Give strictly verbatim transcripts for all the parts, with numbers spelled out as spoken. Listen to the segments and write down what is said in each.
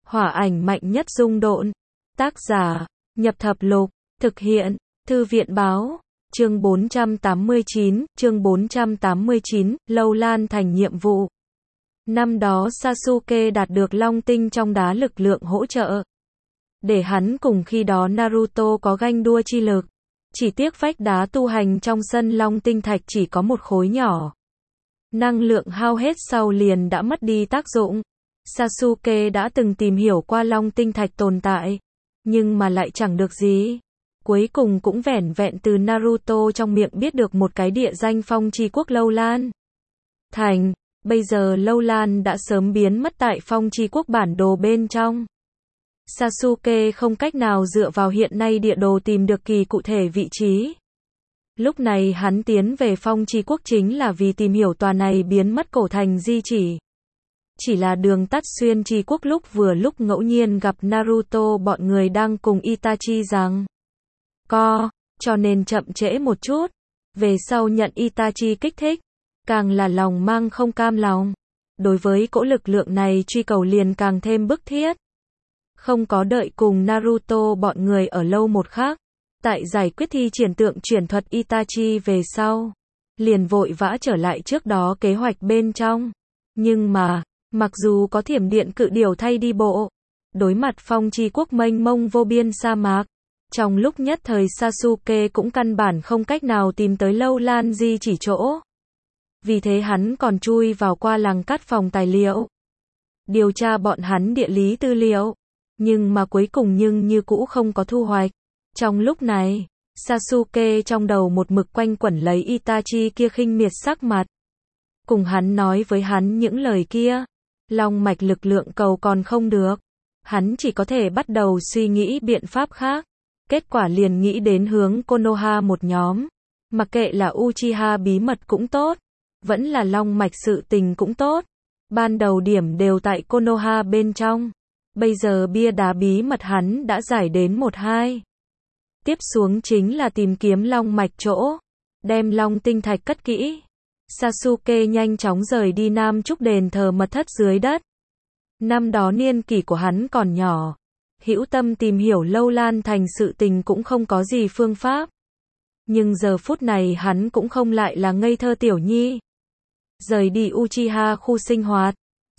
Hỏa ảnh mạnh nhất dung độn. Tác giả, Nhập Thập Lục. Thực hiện, Thư viện Báo. Chương bốn trăm tám mươi chín, chương bốn trăm tám mươi chín, Lâu Lan thành nhiệm vụ. Năm đó Sasuke đạt được Long Tinh trong đá lực lượng hỗ trợ. Để hắn cùng khi đó Naruto có ganh đua chi lực. Chỉ tiếc vách đá tu hành trong sân Long Tinh Thạch chỉ có một khối nhỏ. Năng lượng hao hết sau liền đã mất đi tác dụng. Sasuke đã từng tìm hiểu qua Long Tinh Thạch tồn tại, nhưng mà lại chẳng được gì. Cuối cùng cũng vẻn vẹn từ Naruto trong miệng biết được một cái địa danh phong chi quốc Lâu Lan thành. Bây giờ Lâu Lan đã sớm biến mất tại phong chi quốc bản đồ bên trong. Sasuke không cách nào dựa vào hiện nay địa đồ tìm được kỳ cụ thể vị trí. Lúc này hắn tiến về phong chi quốc chính là vì tìm hiểu tòa này biến mất cổ thành di chỉ. Chỉ là đường tắt xuyên chi quốc lúc vừa lúc ngẫu nhiên gặp Naruto bọn người đang cùng Itachi rằng co, cho nên chậm trễ một chút. Về sau nhận Itachi kích thích, càng là lòng mang không cam lòng. Đối với cỗ lực lượng này truy cầu liền càng thêm bức thiết. Không có đợi cùng Naruto bọn người ở lâu một khắc. Tại giải quyết thi triển tượng chuyển thuật Itachi về sau, liền vội vã trở lại trước đó kế hoạch bên trong. Nhưng mà, mặc dù có thiểm điện cự điểu thay đi bộ, đối mặt phong chi quốc mênh mông vô biên sa mạc, trong lúc nhất thời Sasuke cũng căn bản không cách nào tìm tới Lâu Lan di chỉ chỗ. Vì thế hắn còn chui vào qua làng cắt phòng tài liệu, điều tra bọn hắn địa lý tư liệu, nhưng mà cuối cùng nhưng như cũ không có thu hoạch. Trong lúc này, Sasuke trong đầu một mực quanh quẩn lấy Itachi kia khinh miệt sắc mặt. Cùng hắn nói với hắn những lời kia, long mạch lực lượng cầu còn không được. Hắn chỉ có thể bắt đầu suy nghĩ biện pháp khác. Kết quả liền nghĩ đến hướng Konoha một nhóm. Mặc kệ là Uchiha bí mật cũng tốt, vẫn là long mạch sự tình cũng tốt. Ban đầu điểm đều tại Konoha bên trong. Bây giờ bia đá bí mật hắn đã giải đến một hai. Tiếp xuống chính là tìm kiếm long mạch chỗ, đem Long Tinh Thạch cất kỹ. Sasuke nhanh chóng rời đi Nam Trúc đền thờ mật thất dưới đất. Năm đó niên kỷ của hắn còn nhỏ, hữu tâm tìm hiểu Lâu Lan thành sự tình cũng không có gì phương pháp. Nhưng giờ phút này hắn cũng không lại là ngây thơ tiểu nhi. Rời đi Uchiha khu sinh hoạt,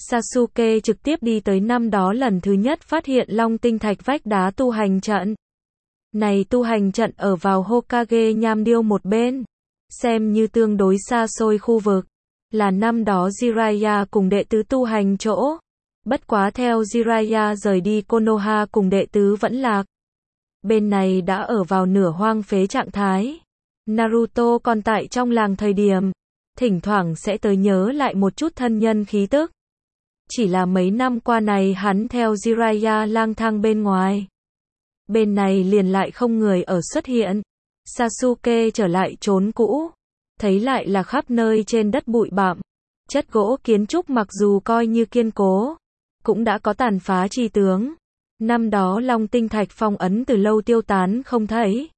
Sasuke trực tiếp đi tới năm đó lần thứ nhất phát hiện Long Tinh Thạch vách đá tu hành trận. Này tu hành trận ở vào Hokage Nham Điêu một bên, xem như tương đối xa xôi khu vực, là năm đó Jiraiya cùng đệ tứ tu hành chỗ. Bất quá theo Jiraiya rời đi Konoha cùng đệ tứ vẫn lạc. Bên này đã ở vào nửa hoang phế trạng thái. Naruto còn tại trong làng thời điểm, thỉnh thoảng sẽ tới nhớ lại một chút thân nhân khí tức. Chỉ là mấy năm qua này hắn theo Jiraiya lang thang bên ngoài. Bên này liền lại không người ở xuất hiện. Sasuke trở lại chốn cũ, thấy lại là khắp nơi trên đất bụi bặm. Chất gỗ kiến trúc mặc dù coi như kiên cố, cũng đã có tàn phá chi tướng. Năm đó Long Tinh Thạch phong ấn từ lâu tiêu tán không thấy.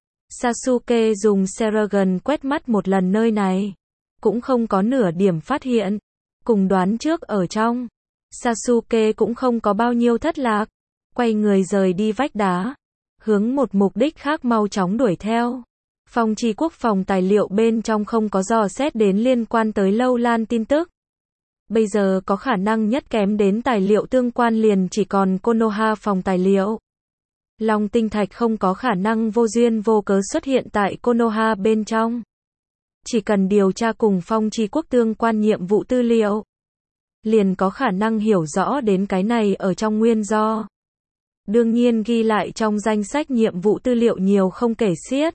Sasuke dùng Seragon quét mắt một lần nơi này, cũng không có nửa điểm phát hiện. Cùng đoán trước ở trong, Sasuke cũng không có bao nhiêu thất lạc. Quay người rời đi vách đá, hướng một mục đích khác mau chóng đuổi theo. Phong chi quốc phòng tài liệu bên trong không có dò xét đến liên quan tới Lâu Lan tin tức. Bây giờ có khả năng nhất kém đến tài liệu tương quan liền chỉ còn Konoha phòng tài liệu. Long Tinh Thạch không có khả năng vô duyên vô cớ xuất hiện tại Konoha bên trong. Chỉ cần điều tra cùng phong chi quốc tương quan nhiệm vụ tư liệu, liền có khả năng hiểu rõ đến cái này ở trong nguyên do. Đương nhiên ghi lại trong danh sách nhiệm vụ tư liệu nhiều không kể xiết.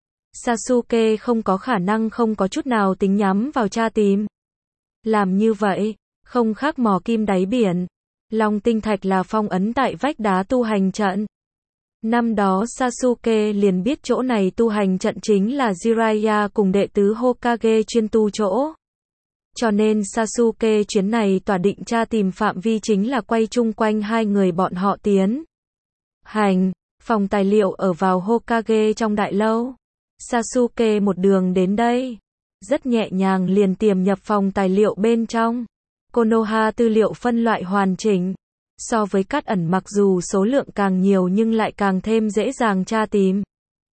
Sasuke không có khả năng không có chút nào tính nhắm vào tra tìm. Làm như vậy, không khác mò kim đáy biển. Long Tinh Thạch là phong ấn tại vách đá tu hành trận. Năm đó Sasuke liền biết chỗ này tu hành trận chính là Jiraiya cùng đệ tứ Hokage chuyên tu chỗ. Cho nên Sasuke chuyến này tỏa định tra tìm phạm vi chính là quay chung quanh hai người bọn họ tiến hành. Phòng tài liệu ở vào Hokage trong đại lâu. Sasuke một đường đến đây, rất nhẹ nhàng liền tiềm nhập phòng tài liệu bên trong. Konoha tư liệu phân loại hoàn chỉnh. So với Cát Ẩn mặc dù số lượng càng nhiều nhưng lại càng thêm dễ dàng tra tìm.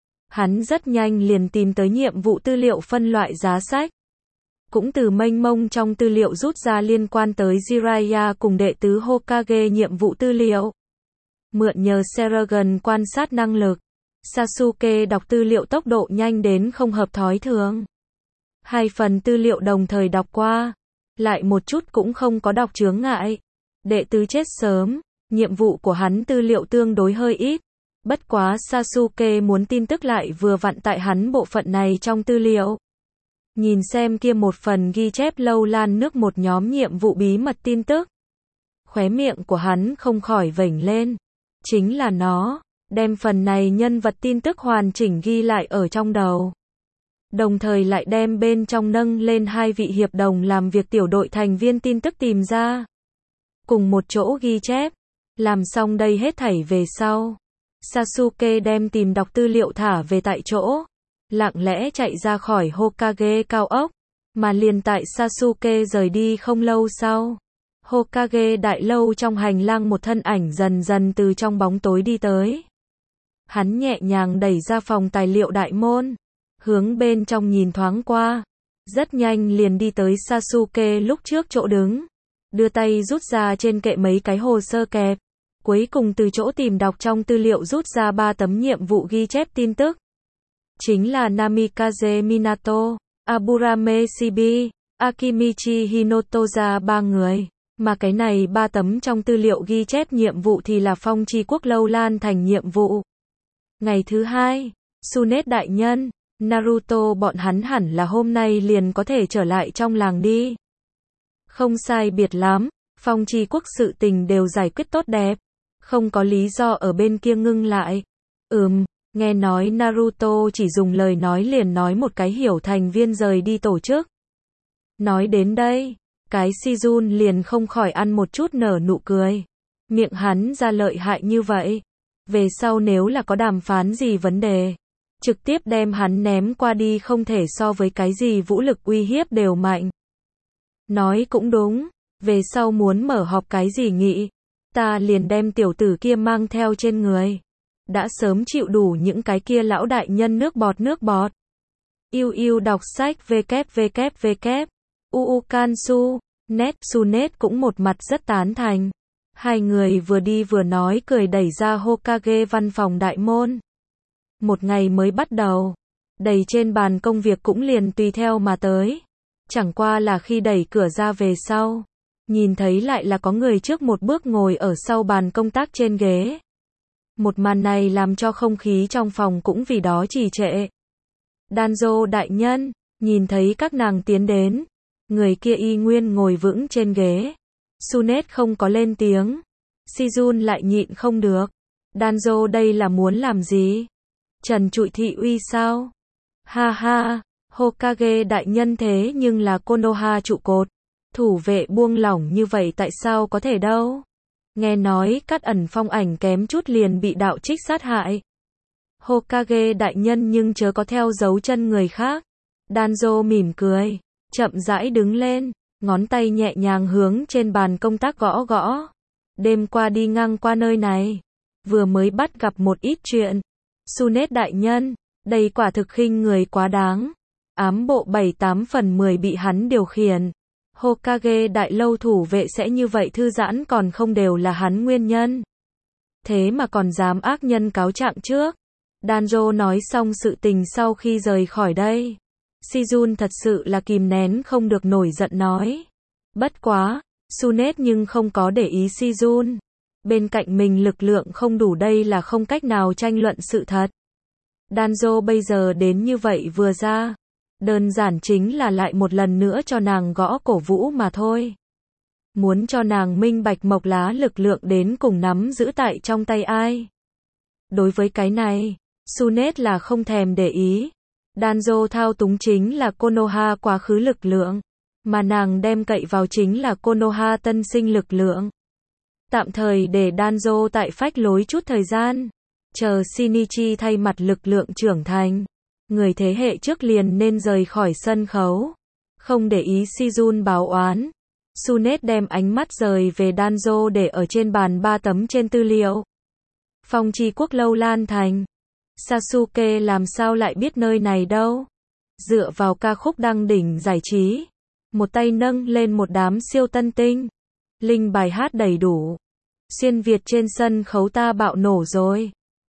Hắn rất nhanh liền tìm tới nhiệm vụ tư liệu phân loại giá sách. Cũng từ mênh mông trong tư liệu rút ra liên quan tới Jiraiya cùng đệ tứ Hokage nhiệm vụ tư liệu. Mượn nhờ Seragon quan sát năng lực, Sasuke đọc tư liệu tốc độ nhanh đến không hợp thói thường. Hai phần tư liệu đồng thời đọc qua, lại một chút cũng không có đọc chướng ngại. Đệ tứ chết sớm, nhiệm vụ của hắn tư liệu tương đối hơi ít. Bất quá Sasuke muốn tin tức lại vừa vặn tại hắn bộ phận này trong tư liệu. Nhìn xem kia một phần ghi chép lâu lan nước một nhóm nhiệm vụ bí mật tin tức. Khóe miệng của hắn không khỏi vểnh lên. Chính là nó, đem phần này nhân vật tin tức hoàn chỉnh ghi lại ở trong đầu. Đồng thời lại đem bên trong nâng lên hai vị hiệp đồng làm việc tiểu đội thành viên tin tức tìm ra. Cùng một chỗ ghi chép. Làm xong đây hết thảy về sau. Sasuke đem tìm đọc tư liệu thả về tại chỗ. Lặng lẽ chạy ra khỏi Hokage cao ốc. Mà liền tại Sasuke rời đi không lâu sau. Hokage đại lâu trong hành lang một thân ảnh dần dần từ trong bóng tối đi tới. Hắn nhẹ nhàng đẩy ra phòng tài liệu đại môn. Hướng bên trong nhìn thoáng qua. Rất nhanh liền đi tới Sasuke lúc trước chỗ đứng. Đưa tay rút ra trên kệ mấy cái hồ sơ kẹp. Cuối cùng từ chỗ tìm đọc trong tư liệu rút ra ba tấm nhiệm vụ ghi chép tin tức. Chính là Namikaze Minato, Aburame Shibi, Akimichi Hinotoza ba người. Mà cái này ba tấm trong tư liệu ghi chép nhiệm vụ thì là Phong Chi Quốc Lâu Lan thành nhiệm vụ. Ngày thứ hai, Tsunade đại nhân, Naruto bọn hắn hẳn là hôm nay liền có thể trở lại trong làng đi. Không sai biệt lắm, Phong Chi Quốc sự tình đều giải quyết tốt đẹp. Không có lý do ở bên kia ngưng lại. Ừm, nghe nói Naruto chỉ dùng lời nói liền nói một cái hiểu thành viên rời đi tổ chức. Nói đến đây, cái Shizun liền không khỏi ăn một chút nở nụ cười. Miệng hắn ra lợi hại như vậy. Về sau nếu là có đàm phán gì vấn đề, trực tiếp đem hắn ném qua đi không thể so với cái gì vũ lực uy hiếp đều mạnh. Nói cũng đúng, về sau muốn mở họp cái gì nghị, ta liền đem tiểu tử kia mang theo trên người. Đã sớm chịu đủ những cái kia lão đại nhân nước bọt nước bọt. Yêu yêu đọc sách www. Uukansu, net Tsunade cũng một mặt rất tán thành. Hai người vừa đi vừa nói cười đẩy ra Hokage văn phòng đại môn. Một ngày mới bắt đầu, đầy trên bàn công việc cũng liền tùy theo mà tới. Chẳng qua là khi đẩy cửa ra về sau, nhìn thấy lại là có người trước một bước ngồi ở sau bàn công tác trên ghế. Một màn này làm cho không khí trong phòng cũng vì đó trì trệ. Danzo đại nhân, nhìn thấy các nàng tiến đến, người kia y nguyên ngồi vững trên ghế. Tsunade không có lên tiếng. Shizun lại nhịn không được. Danzo đây là muốn làm gì? Trần trụi thị uy sao? Ha ha, Hokage đại nhân thế nhưng là Konoha trụ cột. Thủ vệ buông lỏng như vậy tại sao có thể đâu? Nghe nói Cát Ẩn phong ảnh kém chút liền bị đạo trích sát hại. Hokage đại nhân nhưng chớ có theo dấu chân người khác. Danzo mỉm cười, chậm rãi đứng lên, ngón tay nhẹ nhàng hướng trên bàn công tác gõ gõ. Đêm qua đi ngang qua nơi này, vừa mới bắt gặp một ít chuyện. Tsunade đại nhân, đây quả thực khinh người quá đáng. Ám bộ bảy tám phần mười bị hắn điều khiển. Hokage đại lâu thủ vệ sẽ như vậy thư giãn còn không đều là hắn nguyên nhân. Thế mà còn dám ác nhân cáo trạng trước. Danzo nói xong sự tình sau khi rời khỏi đây. Shizun thật sự là kìm nén không được nổi giận nói. Bất quá, Tsunade nhưng không có để ý Shizun. Bên cạnh mình lực lượng không đủ đây là không cách nào tranh luận sự thật. Danzo bây giờ đến như vậy vừa ra. Đơn giản chính là lại một lần nữa cho nàng gõ cổ vũ mà thôi. Muốn cho nàng minh bạch mộc lá lực lượng đến cùng nắm giữ tại trong tay ai. Đối với cái này, Tsunade là không thèm để ý. Danzo thao túng chính là Konoha quá khứ lực lượng. Mà nàng đem cậy vào chính là Konoha tân sinh lực lượng. Tạm thời để Danzo tại phách lối chút thời gian. Chờ Shinichi thay mặt lực lượng trưởng thành. Người thế hệ trước liền nên rời khỏi sân khấu. Không để ý Shizun báo oán. Sunet đem ánh mắt rời về Danzo để ở trên bàn ba tấm trên tư liệu. Phong Chi Quốc Lâu Lan Thành. Sasuke làm sao lại biết nơi này đâu? Dựa vào ca khúc đăng đỉnh giải trí. Một tay nâng lên một đám siêu tân tinh. Linh bài hát đầy đủ. Xuyên Việt trên sân khấu ta bạo nổ rồi.